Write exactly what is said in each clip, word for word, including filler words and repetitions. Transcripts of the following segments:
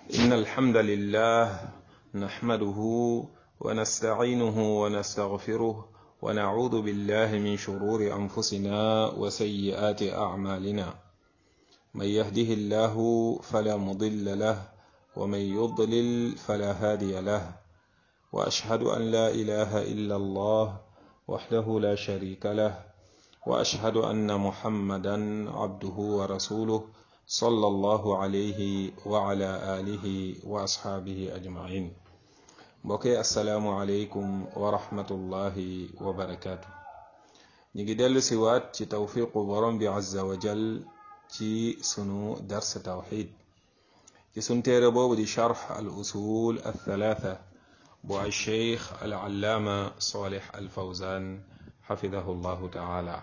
إن الحمد لله نحمده ونستعينه ونستغفره ونعوذ بالله من شرور أنفسنا وسيئات أعمالنا من يهده الله فلا مضل له ومن يضلل فلا هادي له وأشهد أن لا إله إلا الله وحده لا شريك له وأشهد أن محمدا عبده ورسوله صلى الله عليه وعلى آله وأصحابه أجمعين بوكي السلام عليكم ورحمة الله وبركاته نيجي دل سوات تي توفيق برم عز وجل تي سنو درس توحيد تي سنتير بوب دي شرح الأصول الثلاثة بو الشيخ العلامة صالح الفوزان حفظه الله تعالى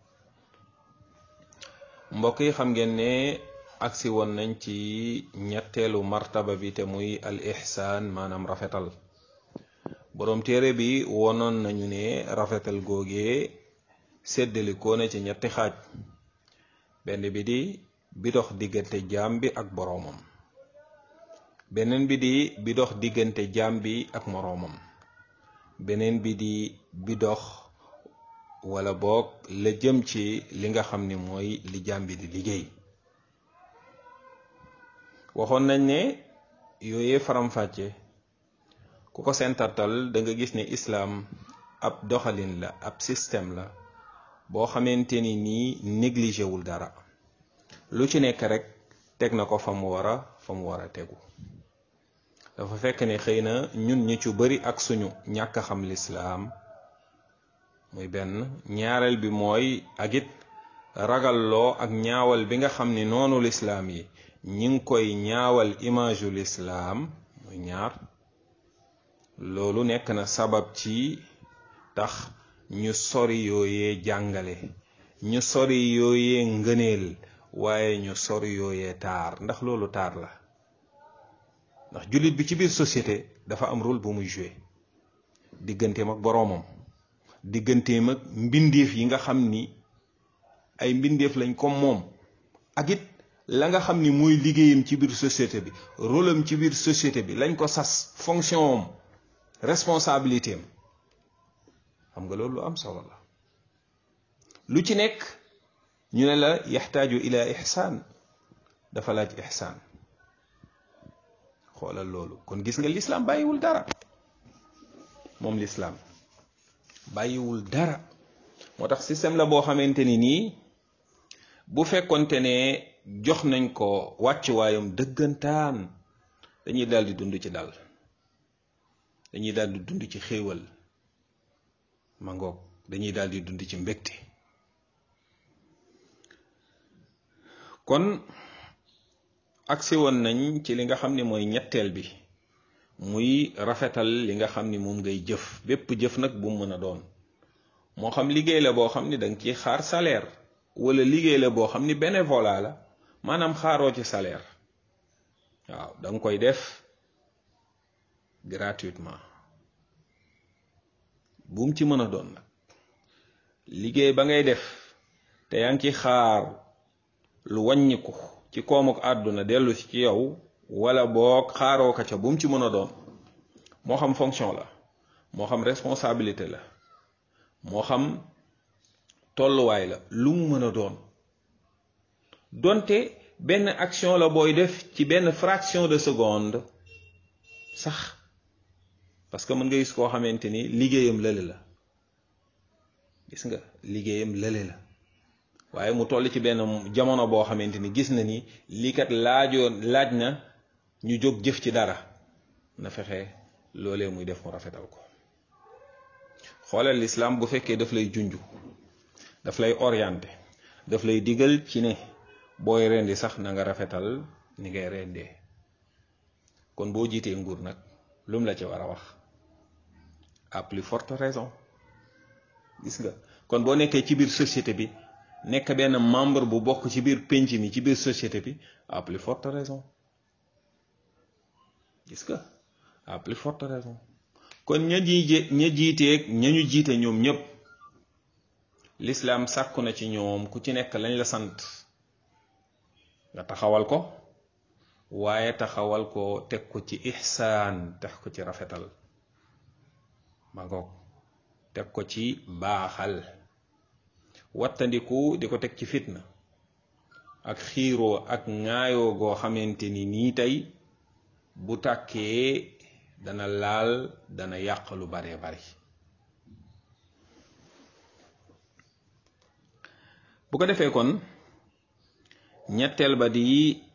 mbokk xam ngeen ne aksi woon nañ ci ñetteelu martaba bi te muy al ihsaan maanaam rafetal boroom téere bi wonoon nañu ne rafetal googee séddali ko na ci ñetti xaaj benn bi di bi dox diggante jaam bi ak boroomam beneen bi di bi dox diggante jaam bi ak moroomam beneen bi di bi dox wala boog la jëm ci li nga xam ni mooy li jaam bi di liggéey waxoon nañ ne yooyee faram-fàcce ku ko sentartal da nga gis ne islaam ab doxalin la ab système la boo xamante ni nii négligé wul dara lu ci nekk rek teg na ko fa mu war a fa mu war a tegu dafa fekk ne xëy na ñun ñi ci bari ak suñu ñàkk a xam lislaam muy benn ñaareel bi mooy ak it ragalloo ak ñaawal bi nga xam ni noonu lislaam yi ñi ngi koy ñaawal image u lislaam muy ñaar loolu nekk na sabab ci tax ñu sori yooyee jàngale ñu sori yooyee ngëneel waaye ñu sori yooyee taar ndax loolu taar la ndax jullit bi ci biir société dafa am rôle bu muy jouer digganteem ak boroomam digganteem ak mbindeef yi nga xam ni ay mbindeef lañ comme moom ak it la nga xam ni mooy liggéeyam ci biir société bi rôle am ci biir société bi lañ ko sas fonction am responsabilité am xam nga loolu lu am solo la lu ci nekk ñu ne la yaxtaaju ila ihsaan dafa laaj ihsaan xoolal loolu kon gis nga lislaam bàyyiwul dara moom lislaam bàyyiwul dara moo tax système la boo xamante ni nii bu fekkonte ne jox nañ ko wàccuwaayam dëggantaan dañuy daal di dund ci dal dañuy daal di dund ci xéewal ma ngoog dañuy daal di dund ci mbégte kon agsi woon nañ ci li nga xam ne mooy ñetteel bi muy rafetal li nga xam ni moom ngay jëf bépp jëf nag bu mu mën a doon moo xam liggéey la boo xam ni danga ciy xaar salaire wala liggéey la boo xam ni bénévolat la maanaam xaaroo ci salaire waaw danga koy def gratuitement bu mu ci mën a doon nag liggéey ba ngay def te yaa ngi ci xaar lu wàññiku ci koomuk àdduna dellu ci yow wala boog xaaroo ka ca bu mu ci mën a doon moo xam fonction la moo xam responsabilité la moo xam tolluwaay la lu mu mën a doon donte benn action la booy def ci benn fraction de seconde sax parce que mën nga gis koo xamante ni liggéeyam lële la gis nga liggéeyam lële la waaye mu toll ci benn jamono boo xamante ni gis na ni lii kat laajoon laaj na ñu jóg jëf ci dara na fexe loolee muy def mu rafetal ko xoolal lislaam bu fekkee daf lay junju daf lay orienté daf lay digal ci ne booy rendi sax na nga rafetal ni ngay rendee kon boo jiitee nguur nag lum la ci war a wax à plus forte raison gis nga kon boo nekkee ci biir société bi nekk benn membre bu bokk ci biir penc mi ci biir société bi à plus forte raison gis nga à plus forte raison kon ña jiite ña jiiteeg ña ñu jiite ñoom ñëpp l'islam sàkku na ci ñoom ku ci nekk lañ la sant nga taxawal ko waaye taxawal ko teg ko ci ihsaan teg ko ci rafetal ma ngoog teg ko ci baaxal wattandiku di ko teg ci fitna ak xiiroo ak ŋaayoo goo xamante ni nii tey bu tàkkee dana laal dana yàq lu bare bari bu ko defee kon ñetteel ba di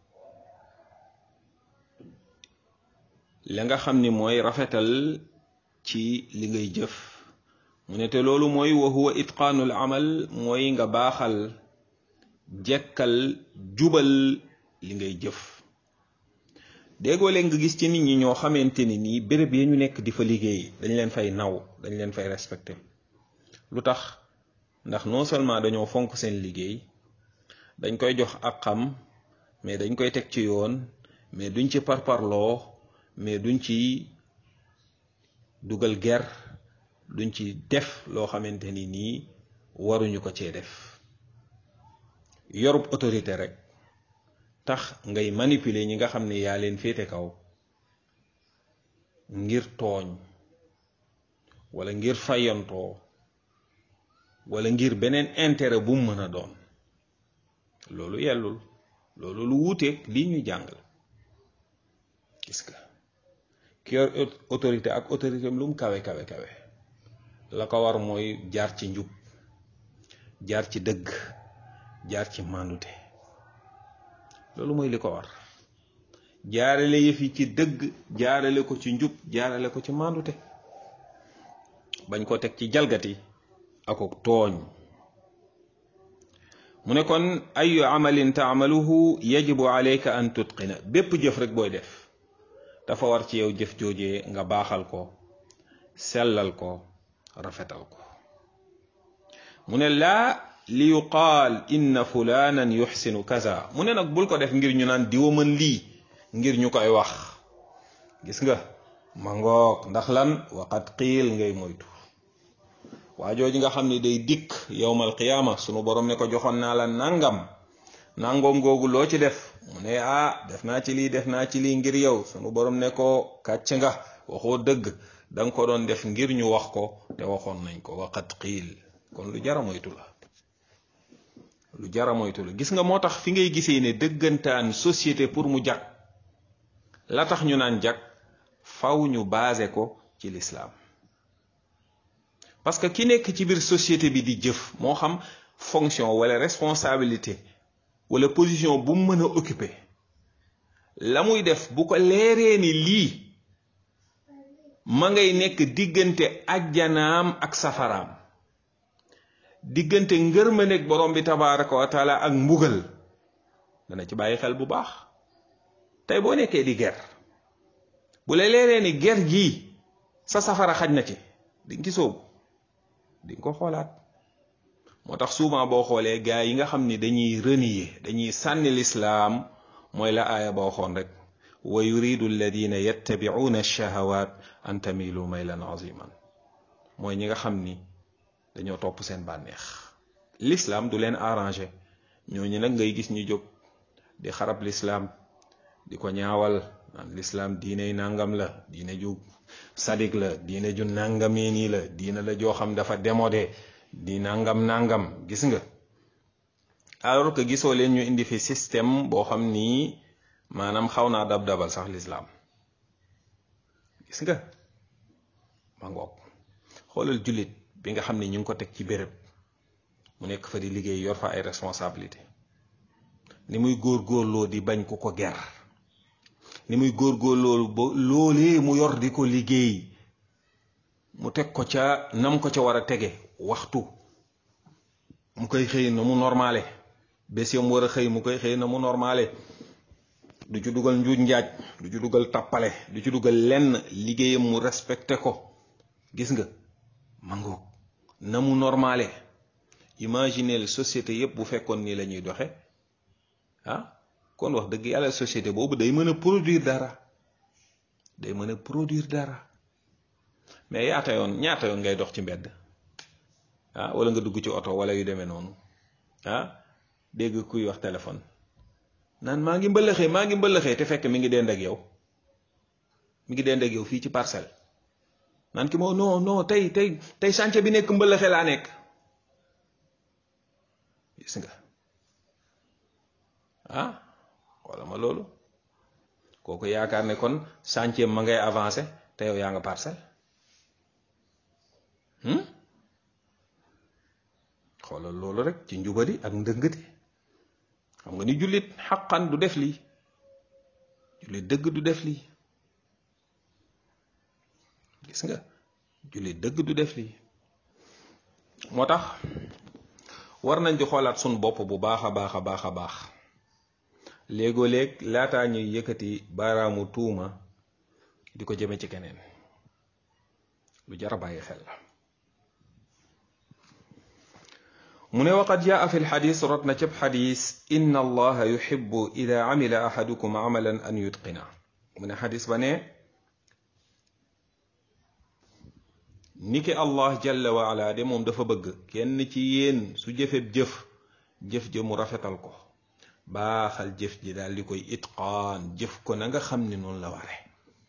la nga xam ni mooy rafetal ci li ngay jëf mu ne te loolu mooy wa huwa itqaanul amal mooy nga baaxal jekkal jubal li ngay jëf déggoo leen nga gis ci nit ñi ñoo xamante ni nii béréb ya ñu nekk di fa liggéey dañ leen fay naw dañ leen fay respecté lu tax ndax non seulement dañoo fonk seen liggéey dañ koy jox ak xam mais dañ koy teg ci yoon mais duñ ci parparloo mais duñ ci dugal ger duñ ci def loo xamante ni nii waruñu ko cee def yorub autorité rek tax ngay manipuler ñi nga xam ne yaa leen féete kaw ngir tooñ wala ngir fayantoo wala ngir beneen intérêt bu mu mën a doon loolu yellul loolu lu wuuteeg lii ñu jàngal gis nga ki yor autorité ak autorité lu mu kawe kawe kawe la ko war mooy jaar ci njub jaar ci dëgg jaar ci mandute loolu mooy li ko war jaarale yëf yi ci dëgg jaarale ko ci njub jaarale ko ci mandute bañ ko teg ci jalgati ak tooñ mu ne kon ayu amalin taamaluhu yajibu alayka an tutqina bépp jëf rek booy def dafa war ci yow jëf joojee nga baaxal ko sellal ko rafetal ko mu ne laa li yuqaal inna fulanan yuxsinu kaza mu ne nag bul ko def ngir ñu naan diwa mën lii ngir ñu koy wax gis nga ma ngoog ndax lan waqad qiil ngay moytu waa jooju nga xam ne day dikk yowmal qiyaama sunu borom ne ko joxoon naa la nangam nangoom googu loo ci def mu ne ah def naa ci lii def naa ci lii ngir yow sunu borom ne ko kàcc nga waxoo dëgg da nga ko doon def ngir ñu wax ko te waxoon nañ ko waqad qiil kon lu jara moytu la lu jara moytu la gis nga moo tax fi ngay gisee ne dëggantaan société pour mu jag la tax ñu naan jag faw ñu basé ko ci l'islam parce que ki nekk ci biir société bi di jëf moo xam fonction wala responsabilité wala position bu mu mën a occuper la muy def bu ko leeree ni lii ma ngay nekk diggante ajjanaam ak safaraam diggante ngërmaneeg borom bi tabaraka wa taala ak mbugal dana ci bàyyi xel bu baax tey boo nekkee di ger bu la leeree ni ger gii sa safara xaj na ci di nga ci soobu di nga ko xoolaat moo tax souvent boo xoolee gars yi nga xam ni dañuy renier dañuy sànni lislaam mooy la aaya ba waxoon rek wa yuridu alladina yattabi'una ash-shahawat an tamilu maylan aziman mooy ñi nga xam ni dañoo topp seen bànneex l'islam du leen arrangé ñooñu nag ngay gis ñu jóg di xarab l'islam di ko ñaawal naan l'islam diiney nangam la diine ju sadik la diine ju nangamee nii la diine la joo xam dafa démodé di nangam nangam gis nga alors que gisoo leen ñu indi fi système boo xam ni maanaam xaw naa dab dabal sax l'islam gis nga ma ngoog xoolal jullit bi nga xam ne ñu ngi ko teg ci béréb mu nekk fa di liggéey yor fa ay responsabilité ni muy góorgóorloo di bañ ku ko ger ni muy góorgóorloo ba loolee mu yor di ko liggéey mu teg ko ca nam ko ca war a tege waxtu mu koy xëy na mu normale bés yam war a xëy mu koy xëy na mu normale du ci dugal njuuj njaaj du ci dugal tappale du ci dugal lenn liggéeyam mu respecté ko gis nga mangoog na mu normale imaginez société yépp bu fekkoon nii la ñuy doxe ah kon wax dëgg yàlla société boobu day mën a produire dara day mën a produire dara mais yaata yoon ñaata yoon ngay dox ci mbedd ah wala nga dugg ci oto wala yu demee noonu ah dégg kuy wax téléphone naan maa ngi mbëllëxee maa ngi mbëllëxee te fekk mi ngi dend ak yow mi ngi dend ak yow fii ci parcelle naan ki moo non non tey tey tey chantier bi nekk mbëllëxee laa nekk gis nga ah wala ma loolu kooku yaakaar ne kon chantier ma ngay avancé te yow yaa nga parcelle xoolal loolu rek ci njubadi ak ndëngati xam nga ni jullit xaqan du def lii jullit dëgg du def lii gis nga jullit dëgg du def lii moo tax war nañ di xoolaat sun bopp bu baax a baax a baax a baax léegoo léeg laataa ñuy yëkkati baaraamu tuuma di ko jëme ci keneen lu jar a bàyyi xel la mu ne waqad jaa fi lxadis rot na cëb xadis inna allaha yuxibu ida amila ahadukum amalan an yutqina mu ne xadis ba ne niki allah jalla wa ala de moom dafa bëgg kenn ci yéen su jëfeb jëf jëf jë mu rafetal ko baaxal jëf ji daal di koy itqaan jëf ko na nga xam ni noonu la ware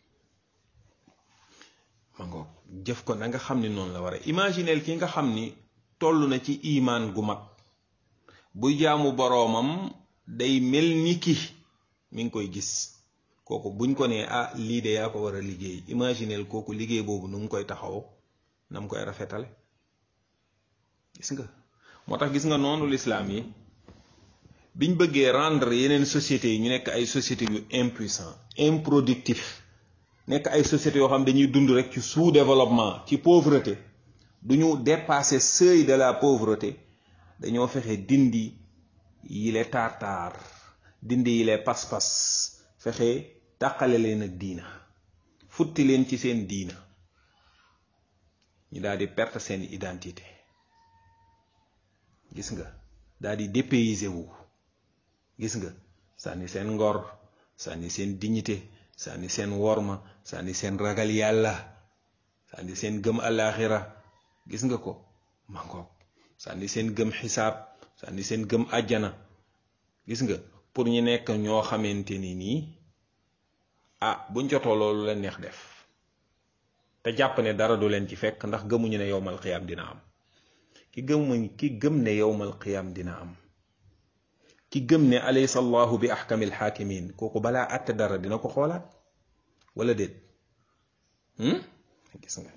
ma ngoog jëf ko na nga xam ni noonu la ware imagineel ki nga xam ni toll na ci imaan gu mag buy jaamu boroomam day mel ni ki mi ngi koy gis kooku buñ ko nee ah lii de yaa ko war a liggéey imagineel kooku liggéey boobu nu mu koy taxaw na mu koy rafetale gis nga moo tax gis nga noonu lislaam yi biñ bëggee rendre yeneen sociétés yi ñu nekk ay sociétés yu impuissant improductif nekk ay sociétés yoo xam dañuy dund rek ci sous-développement ci pauvreté duñu dépasser seuil de la pauvreté dañoo fexe dindi yile taar-taar dindi yile pas-pas fexe tàqale leen ak diina futti leen ci seen diina ñu daal di perte seen identité gis nga daal di dépayser wu gis nga sànni seen ngor sànni seen dignité sànni seen worma sànni seen ragal yàlla sànni seen gëm alaxira gis nga ko mangoog sànni seen gëm xisaab sànni seen gëm àjjana gis nga pour ñu nekk ñoo xamante ni nii ah buñ jotoo loolu leen neex def te jàpp ne dara du leen ci fekk ndax gëmuñu ne yowmal qiyaam dina am ki gëmuñ ki gëm ne yowmal qiyaam dina am ki gëm ne alaysa allahu bi ahkamil xaakimin kooku balaa àtte dara dina ko xoolaat wala déet gis nga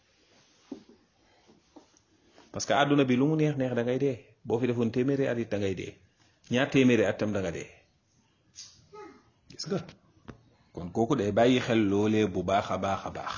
parce que àdduna bi lu mu neex neex da ngay dee boo fi defoon téeméeri at it da ngay dee ñaar téeméeri at tam da nga dee gis nga kon kooku day bàyyi xel loolee bu baax a baax a baax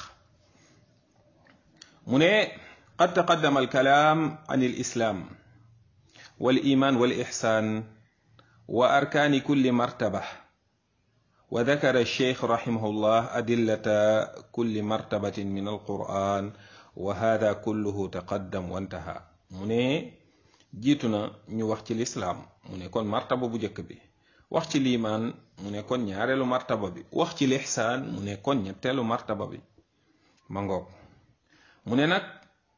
mu ne qad taqaddama alkalaam an alislaam wal iman wal ihsan wa arkaani kulli martaba wa dakara alcheikh rahimahullah adillata kulli martabatin min alquran wa hada kulluhu taqaddam wantaha mu ne jiitu na ñu wax ci lislaam mu ne kon martaba bu njëkk bi wax ci liimaan mu ne kon ñaareelu martaba bi wax ci lixsaan mu ne kon ñetteelu martaba bi ma ngoog mu ne nag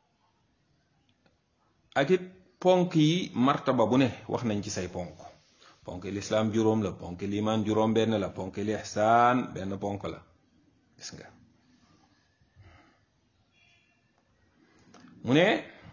ak it ponk yi martaba bu ne wax nañ ci say ponk ponk lislaam juróom la ponk liimaan juróom benn la ponk lixsaan benn ponk la gis nga mu ne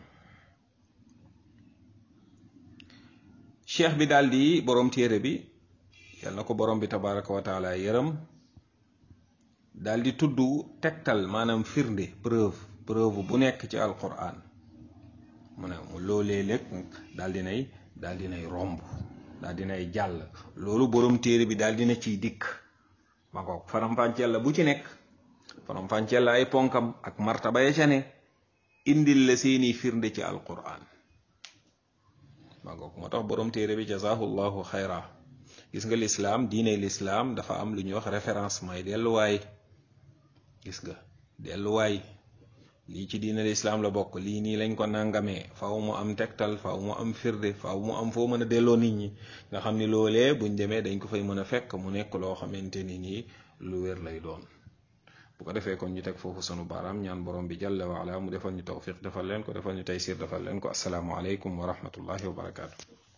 cheikh bi daal di boroom téere bi yal na ko borom bi tabaraka wa taala yërëm daal di tudd tegtal maanaam firnde preuve preuve bu nekk ci alquran mu ne mu loolee léeg daal dinay daal dinay romb daal dinay jàll loolu borom téere bi daal dina ciy dikk ma ngoog faram-fàcceel la bu ci nekk faram-fàcceel la ay ponkam ak martaba ya ca ne indil la seeni firnde ci alquran ma ngoog moo tax borom téere bi jazahullahu xayra gis nga lislaam diine lislaam dafa am lu ñuy wax référence may delluwaay gis nga delluwaay lii ci diine lislaam la bokk lii nii lañ ko nangamee faaw mu am tegtal faaw mu am firnde faaw mu am foo mën a delloo nit ñi nga xam ni loolee buñ demee dañ ko fay mën a fekk mu nekk loo xamante ni nii lu wér lay doon bu ko defee kon ñu teg foofu sunu baaraam ñaan borom bi jalla wa ala mu defal ñu tawfiq defal leen ko defal ñu taysir defal leen ko assalaamu aleykum wa rahmatullahi wa barakaatu